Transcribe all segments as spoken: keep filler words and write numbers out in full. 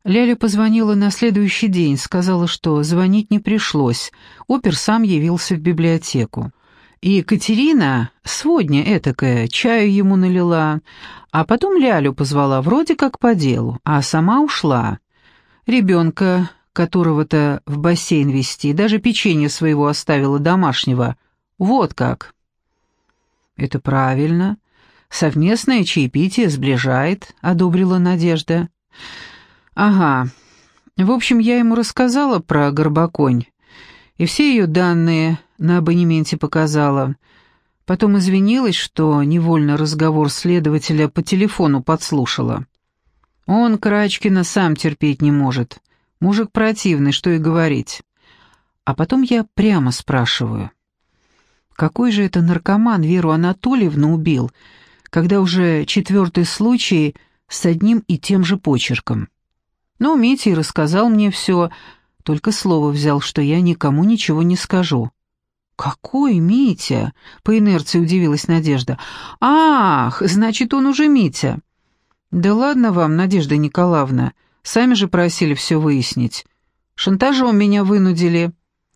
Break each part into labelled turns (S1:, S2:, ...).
S1: Ляля позвонила на следующий день, сказала, что звонить не пришлось. Опер сам явился в библиотеку. И Екатерина, сводня этакая, чаю ему налила, а потом Лялю позвала, вроде как по делу, а сама ушла. Ребенка, которого-то в бассейн везти, даже печенье своего оставила домашнего. Вот как. «Это правильно. Совместное чаепитие сближает», — одобрила Надежда. «Ага. В общем, я ему рассказала про Горбоконь, и все ее данные на абонементе показала. Потом извинилась, что невольно разговор следователя по телефону подслушала. Он Карачкина сам терпеть не может. Мужик противный, что и говорить. А потом я прямо спрашиваю, какой же это наркоман Веру Анатольевну убил, когда уже четвертый случай с одним и тем же почерком? Ну, Митя и рассказал мне все, только слово взял, что я никому ничего не скажу». «Какой Митя?» — по инерции удивилась Надежда. «Ах, значит, он уже Митя». «Да ладно вам, Надежда Николаевна, сами же просили все выяснить. Шантажом меня вынудили».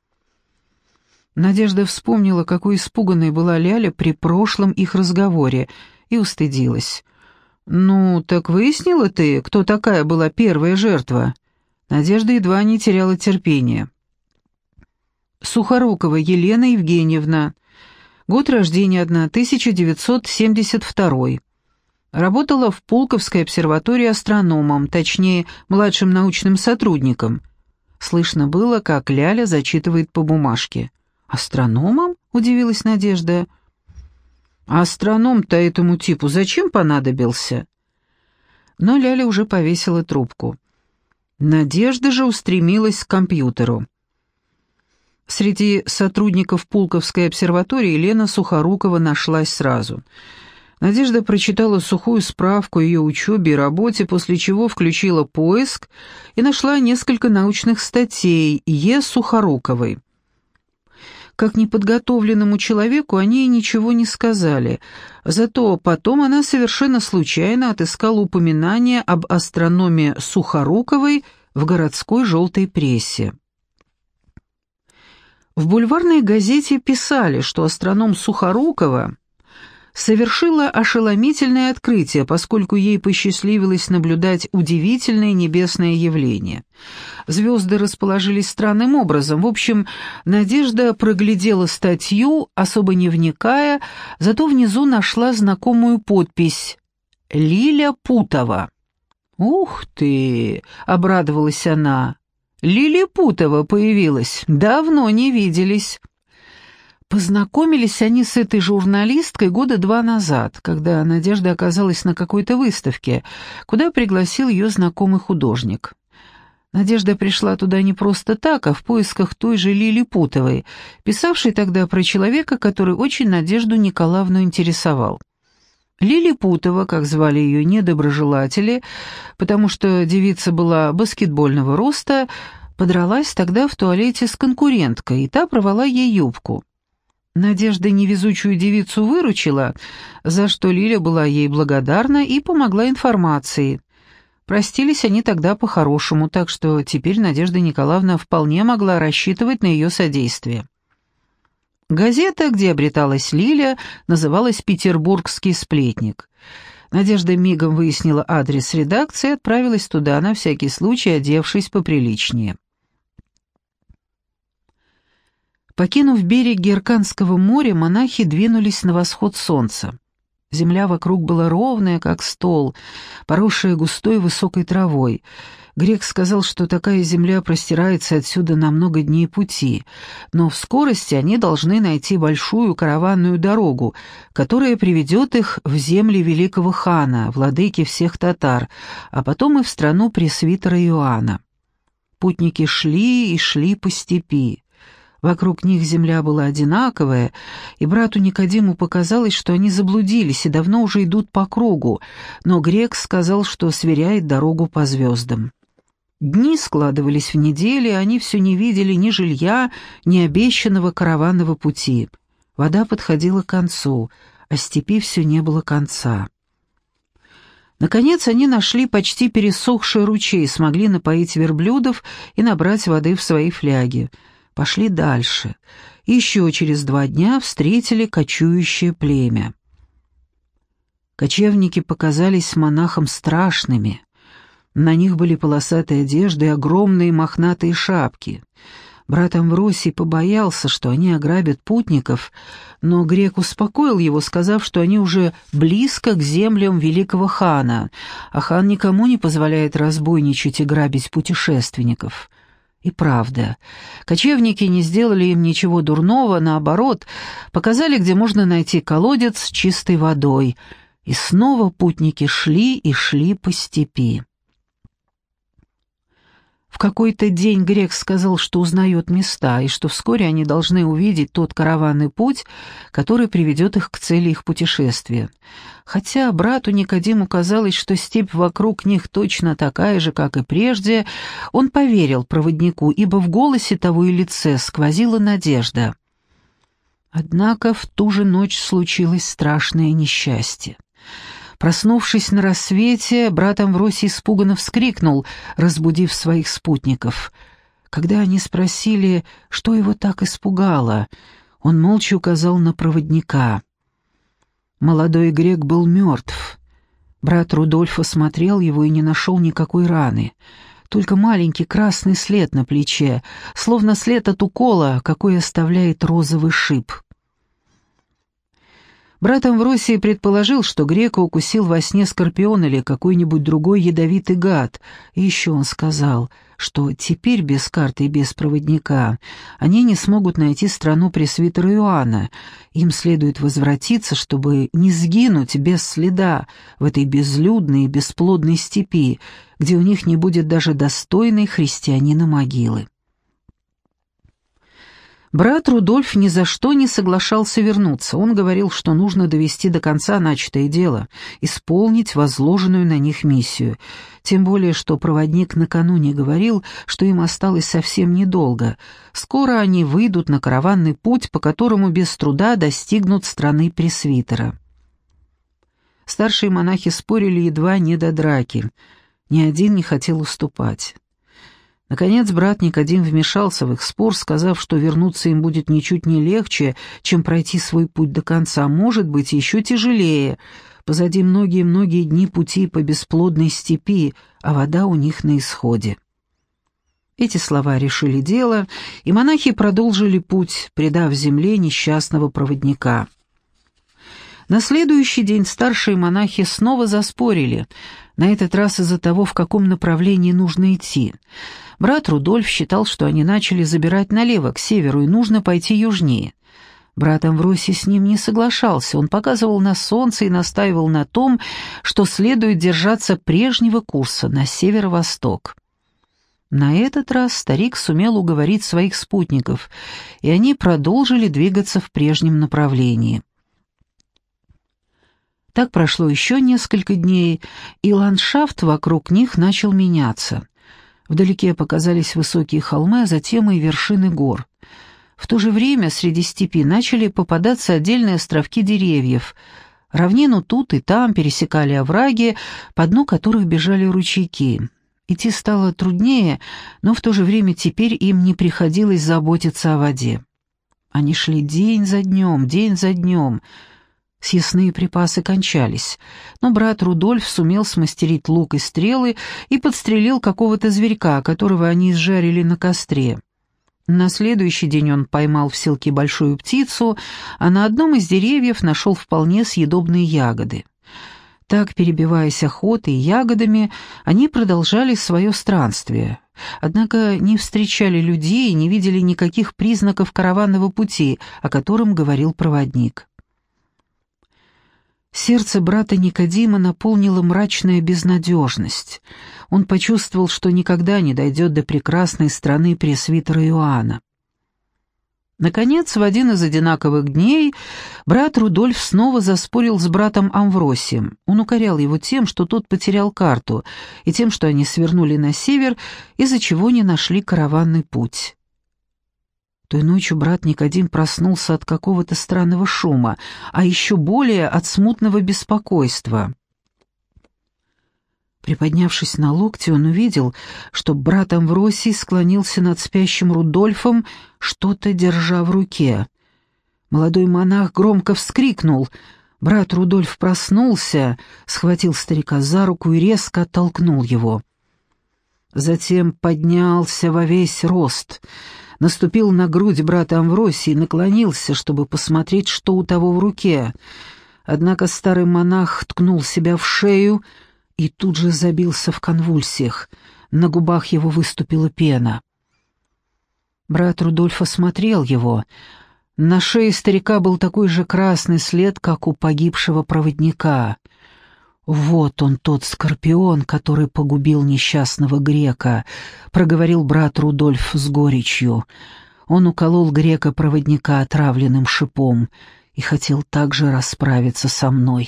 S1: Надежда вспомнила, какой испуганной была Ляля при прошлом их разговоре, и устыдилась. «Ну, так выяснила ты, кто такая была первая жертва?» Надежда едва не теряла терпения. «Сухорукова Елена Евгеньевна. Год рождения тысяча девятьсот семьдесят второй. Работала в Пулковской обсерватории астрономом, точнее, младшим научным сотрудником». Слышно было, как Ляля зачитывает по бумажке. «Астрономом?» — удивилась Надежда. «А астроном-то этому типу зачем понадобился?» Но Ляля уже повесила трубку. Надежда же устремилась к компьютеру. Среди сотрудников Пулковской обсерватории Лена Сухорукова нашлась сразу. Надежда прочитала сухую справку о ее учебе и работе, после чего включила поиск и нашла несколько научных статей Е. Сухоруковой. Как неподготовленному человеку о ней ничего не сказали, зато потом она совершенно случайно отыскала упоминание об астрономе Сухоруковой в городской желтой прессе. В бульварной газете писали, что астроном Сухорукова совершила ошеломительное открытие, поскольку ей посчастливилось наблюдать удивительное небесное явление. Звезды расположились странным образом. В общем, Надежда проглядела статью, особо не вникая, зато внизу нашла знакомую подпись «Лиля Путова». «Ух ты!» — обрадовалась она. «Лиля Путова появилась. Давно не виделись». Познакомились они с этой журналисткой года два назад, когда Надежда оказалась на какой-то выставке, куда пригласил ее знакомый художник. Надежда пришла туда не просто так, а в поисках той же Лили Путовой, писавшей тогда про человека, который очень Надежду Николаевну интересовал. Лили Путова, как звали ее недоброжелатели, потому что девица была баскетбольного роста, подралась тогда в туалете с конкуренткой, и та порвала ей юбку. Надежда невезучую девицу выручила, за что Лиля была ей благодарна и помогла информацией. Простились они тогда по-хорошему, так что теперь Надежда Николаевна вполне могла рассчитывать на ее содействие. Газета, где обреталась Лиля, называлась «Петербургский сплетник». Надежда мигом выяснила адрес редакции и отправилась туда, на всякий случай одевшись поприличнее. Покинув берег Герканского моря, монахи двинулись на восход солнца. Земля вокруг была ровная, как стол, поросшая густой высокой травой. Грек сказал, что такая земля простирается отсюда на много дней пути, но в скорости они должны найти большую караванную дорогу, которая приведет их в земли великого хана, владыки всех татар, а потом и в страну пресвитера Иоанна. Путники шли и шли по степи. Вокруг них земля была одинаковая, и брату Никодиму показалось, что они заблудились и давно уже идут по кругу, но грек сказал, что сверяет дорогу по звездам. Дни складывались в недели, а они все не видели ни жилья, ни обещанного караванного пути. Вода подходила к концу, а степи все не было конца. Наконец они нашли почти пересохший ручей, смогли напоить верблюдов и набрать воды в свои фляги. Пошли дальше. Еще через два дня встретили кочующее племя. Кочевники показались монахам страшными. На них были полосатые одежды и огромные мохнатые шапки. Брат Амвросий побоялся, что они ограбят путников, но грек успокоил его, сказав, что они уже близко к землям великого хана, а хан никому не позволяет разбойничать и грабить путешественников. И правда, кочевники не сделали им ничего дурного, наоборот, показали, где можно найти колодец с чистой водой, и снова путники шли и шли по степи. В какой-то день грек сказал, что узнает места, и что вскоре они должны увидеть тот караванный путь, который приведет их к цели их путешествия. Хотя брату Никодиму казалось, что степь вокруг них точно такая же, как и прежде, он поверил проводнику, ибо в голосе того и лице сквозила надежда. Однако в ту же ночь случилось страшное несчастье. Проснувшись на рассвете, брат Амвросий испуганно вскрикнул, разбудив своих спутников. Когда они спросили, что его так испугало, он молча указал на проводника. Молодой грек был мертв. Брат Рудольф осмотрел его и не нашел никакой раны. Только маленький красный след на плече, словно след от укола, какой оставляет розовый шип. Брат Амвросий предположил, что грека укусил во сне скорпион или какой-нибудь другой ядовитый гад, и еще он сказал, что теперь без карты и без проводника они не смогут найти страну пресвитера Иоанна, им следует возвратиться, чтобы не сгинуть без следа в этой безлюдной и бесплодной степи, где у них не будет даже достойной христианина могилы. Брат Рудольф ни за что не соглашался вернуться. Он говорил, что нужно довести до конца начатое дело, исполнить возложенную на них миссию. Тем более, что проводник накануне говорил, что им осталось совсем недолго. Скоро они выйдут на караванный путь, по которому без труда достигнут страны пресвитера. Старшие монахи спорили едва не до драки. Ни один не хотел уступать. Наконец брат Никодим вмешался в их спор, сказав, что вернуться им будет ничуть не легче, чем пройти свой путь до конца, а может быть, еще тяжелее. Позади многие-многие дни пути по бесплодной степи, а вода у них на исходе. Эти слова решили дело, и монахи продолжили путь, предав земле несчастного проводника. На следующий день старшие монахи снова заспорили, на этот раз из-за того, в каком направлении нужно идти. Брат Рудольф считал, что они начали забирать налево, к северу, и нужно пойти южнее. Брат Амвросий с ним не соглашался, он показывал на солнце и настаивал на том, что следует держаться прежнего курса, на северо-восток. На этот раз старик сумел уговорить своих спутников, и они продолжили двигаться в прежнем направлении. Так прошло еще несколько дней, и ландшафт вокруг них начал меняться. Вдалеке показались высокие холмы, а затем и вершины гор. В то же время среди степи начали попадаться отдельные островки деревьев. Равнину тут и там пересекали овраги, по дну которых бежали ручейки. Идти стало труднее, но в то же время теперь им не приходилось заботиться о воде. Они шли день за днем, день за днем. Съестные припасы кончались, но брат Рудольф сумел смастерить лук и стрелы и подстрелил какого-то зверька, которого они изжарили на костре. На следующий день он поймал в селке большую птицу, а на одном из деревьев нашел вполне съедобные ягоды. Так, перебиваясь охотой и ягодами, они продолжали свое странствие. Однако не встречали людей и не видели никаких признаков караванного пути, о котором говорил проводник. Сердце брата Никодима наполнила мрачная безнадежность. Он почувствовал, что никогда не дойдет до прекрасной страны пресвитера Иоанна. Наконец, в один из одинаковых дней брат Рудольф снова заспорил с братом Амвросием. Он укорял его тем, что тот потерял карту, и тем, что они свернули на север, из-за чего не нашли караванный путь. Той ночью брат Никодим проснулся от какого-то странного шума, а еще более от смутного беспокойства. Приподнявшись на локте, он увидел, что брат Амвросий склонился над спящим Рудольфом, что-то держа в руке. Молодой монах громко вскрикнул. Брат Рудольф проснулся, схватил старика за руку и резко оттолкнул его. Затем поднялся во весь рост, наступил на грудь брата Амвросия и наклонился, чтобы посмотреть, что у того в руке. Однако старый монах ткнул себя в шею и тут же забился в конвульсиях. На губах его выступила пена. Брат Рудольф осмотрел его. На шее старика был такой же красный след, как у погибшего проводника. «Вот он, тот скорпион, который погубил несчастного грека», — проговорил брат Рудольф с горечью. Он уколол грека-проводника отравленным шипом и хотел также расправиться со мной.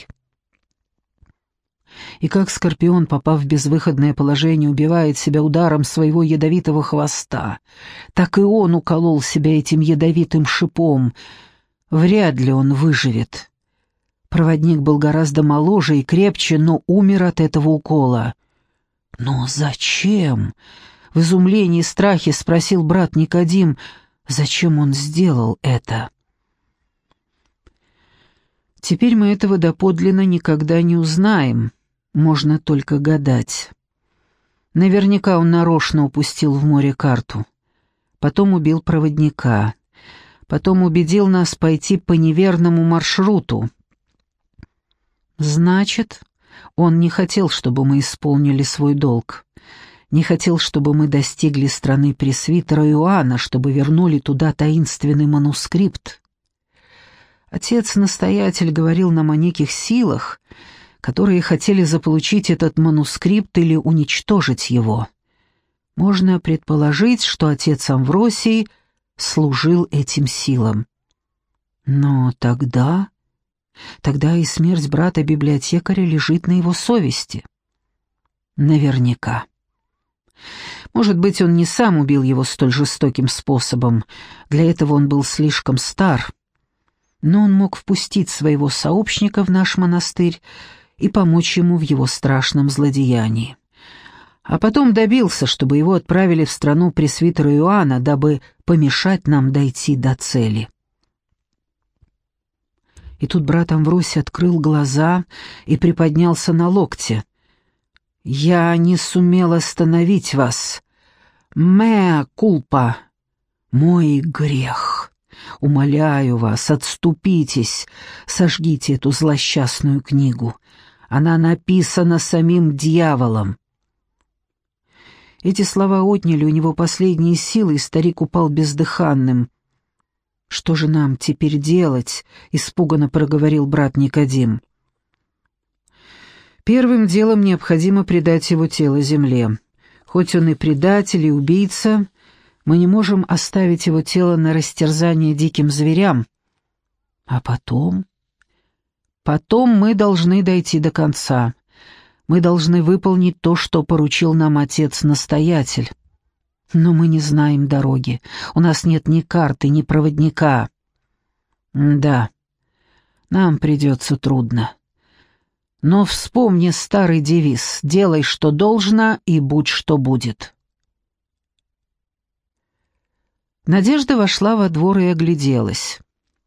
S1: И как скорпион, попав в безвыходное положение, убивает себя ударом своего ядовитого хвоста, так и он уколол себя этим ядовитым шипом. Вряд ли он выживет. Проводник был гораздо моложе и крепче, но умер от этого укола. «Но зачем?» — в изумлении и страхе спросил брат Никодим. «Зачем он сделал это?» Теперь мы этого доподлинно никогда не узнаем. Можно только гадать. Наверняка он нарочно упустил в море карту. Потом убил проводника. Потом убедил нас пойти по неверному маршруту. Значит, он не хотел, чтобы мы исполнили свой долг. Не хотел, чтобы мы достигли страны пресвитера Иоанна, чтобы вернули туда таинственный манускрипт. Отец-настоятель говорил нам о неких силах, которые хотели заполучить этот манускрипт или уничтожить его. Можно предположить, что отец Амвросий служил этим силам. Но тогда... Тогда и смерть брата-библиотекаря лежит на его совести. Наверняка. Может быть, он не сам убил его столь жестоким способом. Для этого он был слишком стар. Но он мог впустить своего сообщника в наш монастырь и помочь ему в его страшном злодеянии. А потом добился, чтобы его отправили в страну пресвитера Иоанна, дабы помешать нам дойти до цели. И тут брат Амвросий открыл глаза и приподнялся на локте. «Я не сумел остановить вас. Меа кульпа. Мой грех. Умоляю вас, отступитесь, сожгите эту злосчастную книгу. Она написана самим дьяволом». Эти слова отняли у него последние силы, и старик упал бездыханным. «Что же нам теперь делать?» — испуганно проговорил брат Никодим. «Первым делом необходимо предать его тело земле. Хоть он и предатель, и убийца, мы не можем оставить его тело на растерзание диким зверям. А потом? Потом мы должны дойти до конца. Мы должны выполнить то, что поручил нам отец-настоятель. Но мы не знаем дороги. У нас нет ни карты, ни проводника. Да, нам придется трудно. Но вспомни старый девиз: «Делай, что должно, и будь, что будет». Надежда вошла во двор и огляделась.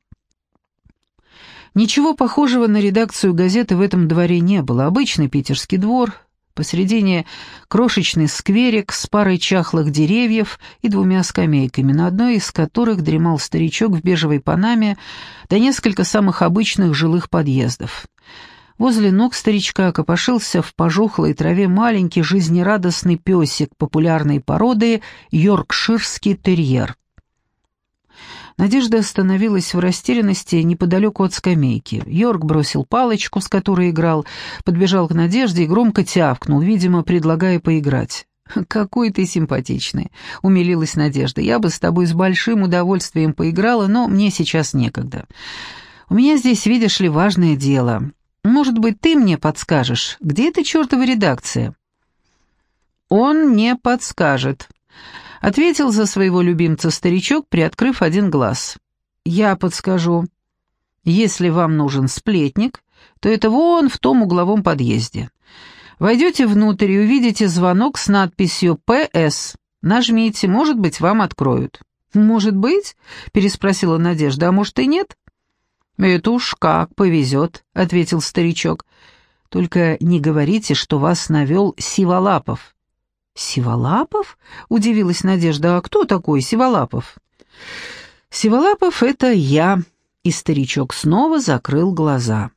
S1: Ничего похожего на редакцию газеты в этом дворе не было. Обычный питерский двор, посредине крошечный скверик с парой чахлых деревьев и двумя скамейками, на одной из которых дремал старичок в бежевой панаме, да несколько самых обычных жилых подъездов. Возле ног старичка копошился в пожухлой траве маленький жизнерадостный песик популярной породы йоркширский терьер. Надежда остановилась в растерянности неподалеку от скамейки. Йорк бросил палочку, с которой играл, подбежал к Надежде и громко тявкнул, видимо, предлагая поиграть. «Какой ты симпатичный», — умилилась Надежда. «Я бы с тобой с большим удовольствием поиграла, но мне сейчас некогда. У меня здесь, видишь ли, важное дело. Может быть, ты мне подскажешь, где эта чертова редакция?» «Он не подскажет», — ответил за своего любимца старичок, приоткрыв один глаз. «Я подскажу. Если вам нужен сплетник, то это вон в том угловом подъезде. Войдете внутрь и увидите звонок с надписью «П С». Нажмите, может быть, вам откроют». «Может быть?» — переспросила Надежда. «А может и нет?» «Это уж как повезет», — ответил старичок. «Только не говорите, что вас навел Сиволапов». «Сиволапов?» — удивилась Надежда. «А кто такой Сиволапов?» «Сиволапов — это я», — и старичок снова закрыл глаза.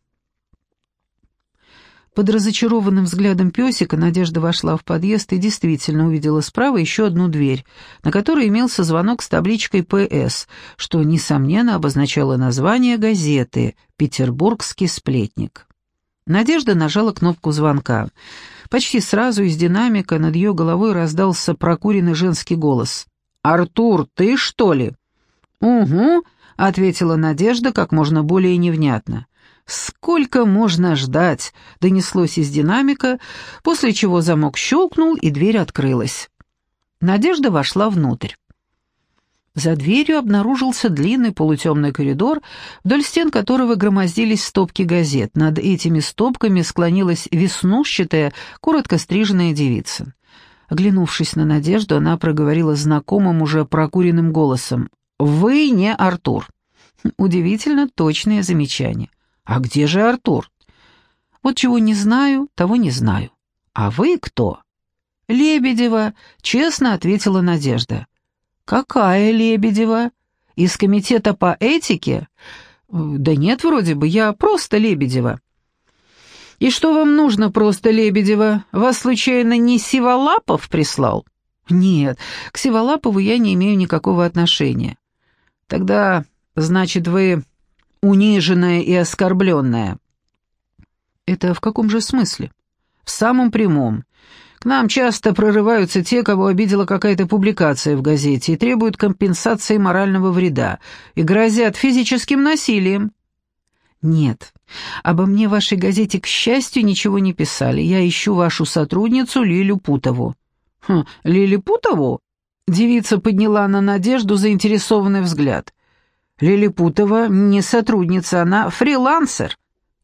S1: Под разочарованным взглядом песика Надежда вошла в подъезд и действительно увидела справа еще одну дверь, на которой имелся звонок с табличкой «П С», что, несомненно, обозначало название газеты «Петербургский сплетник». Надежда нажала кнопку звонка. Почти сразу из динамика над ее головой раздался прокуренный женский голос. «Артур, ты что ли?» «Угу», — ответила Надежда как можно более невнятно. «Сколько можно ждать?» — донеслось из динамика, после чего замок щелкнул и дверь открылась. Надежда вошла внутрь. За дверью обнаружился длинный полутемный коридор, вдоль стен которого громоздились стопки газет. Над этими стопками склонилась веснушчатая, коротко стриженная девица. Оглянувшись на Надежду, она проговорила знакомым уже прокуренным голосом: «Вы не Артур». Удивительно точное замечание. «А где же Артур?» «Вот чего не знаю, того не знаю». «А вы кто?» «Лебедева», — честно ответила Надежда. «Какая Лебедева? Из комитета по этике?» «Да нет, вроде бы, я просто Лебедева». «И что вам нужно, просто Лебедева? Вас, случайно, не Сиволапов прислал?» «Нет, к Сиволапову я не имею никакого отношения». «Тогда, значит, вы униженная и оскорбленная». «Это в каком же смысле?» «В самом прямом. К нам часто прорываются те, кого обидела какая-то публикация в газете, и требуют компенсации морального вреда, и грозят физическим насилием». «Нет, обо мне в вашей газете, к счастью, ничего не писали. Я ищу вашу сотрудницу Лилю Путову». «Хм, Лилю Путову?» Девица подняла на Надежду заинтересованный взгляд. «Лилипутова не сотрудница, она фрилансер».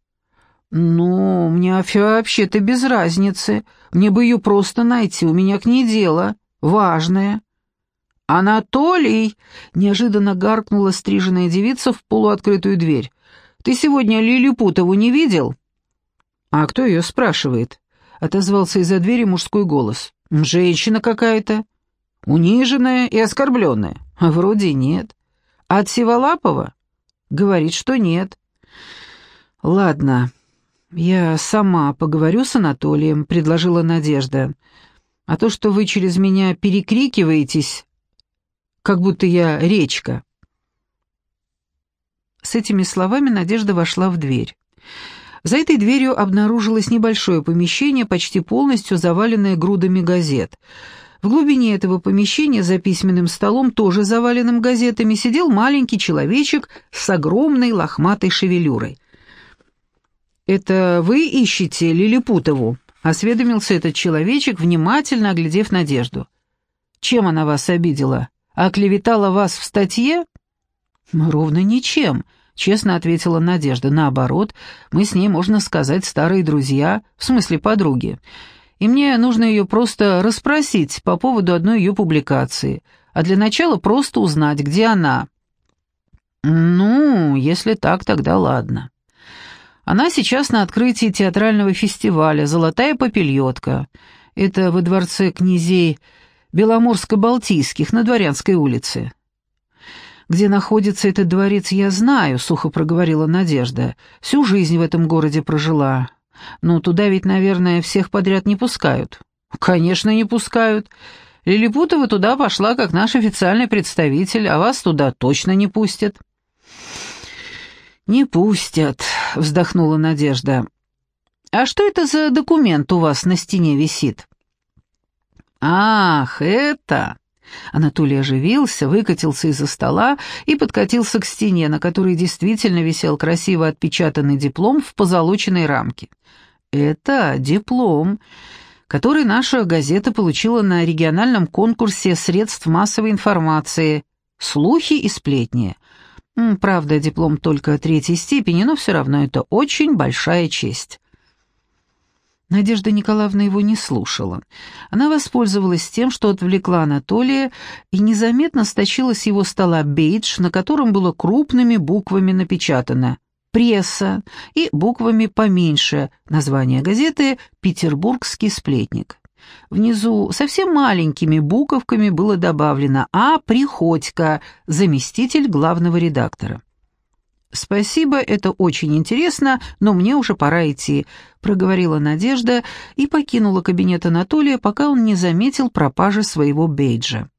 S1: «Ну, мне вообще-то без разницы. Мне бы ее просто найти, у меня к ней дело. Важное». «Анатолий!» — неожиданно гаркнула стриженная девица в полуоткрытую дверь. «Ты сегодня Лилипутову не видел?» «А кто ее спрашивает?» — отозвался из-за двери мужской голос. «Женщина какая-то. Униженная и оскорбленная». «Вроде нет». «От Сиволапова?» «Говорит, что нет». «Ладно, я сама поговорю с Анатолием», — предложила Надежда. «А то, что вы через меня перекрикиваетесь, как будто я речка». С этими словами Надежда вошла в дверь. За этой дверью обнаружилось небольшое помещение, почти полностью заваленное грудами газет. В глубине этого помещения за письменным столом, тоже заваленным газетами, сидел маленький человечек с огромной лохматой шевелюрой. «Это вы ищете Лилипутову?» — осведомился этот человечек, внимательно оглядев Надежду. «Чем она вас обидела? Оклеветала вас в статье?» «Ровно ничем», — честно ответила Надежда. «Наоборот, мы с ней, можно сказать, старые друзья, в смысле подруги. И мне нужно ее просто расспросить по поводу одной ее публикации, а для начала просто узнать, где она». «Ну, если так, тогда ладно. Она сейчас на открытии театрального фестиваля «Золотая попельотка». Это во дворце князей Беломорско-Балтийских на Дворянской улице». «Где находится этот дворец, я знаю», — сухо проговорила Надежда. «Всю жизнь в этом городе прожила. Ну, туда ведь, наверное, всех подряд не пускают». «Конечно, не пускают. Лилипутова туда пошла как наш официальный представитель, а вас туда точно не пустят». «Не пустят», — вздохнула Надежда. «А что это за документ у вас на стене висит?» «Ах, это...» Анатолий оживился, выкатился из-за стола и подкатился к стене, на которой действительно висел красиво отпечатанный диплом в позолоченной рамке. «Это диплом, который наша газета получила на региональном конкурсе средств массовой информации «Слухи и сплетни». Правда, диплом только третьей степени, но все равно это очень большая честь». Надежда Николаевна его не слушала. Она воспользовалась тем, что отвлекла Анатолия, и незаметно стащила с его стола бейдж, на котором было крупными буквами напечатано «Пресса» и буквами поменьше название газеты «Петербургский сплетник». Внизу совсем маленькими буковками было добавлено «А. Приходько, заместитель главного редактора». «Спасибо, это очень интересно, но мне уже пора идти», — проговорила Надежда и покинула кабинет Анатолия, пока он не заметил пропажи своего бейджа.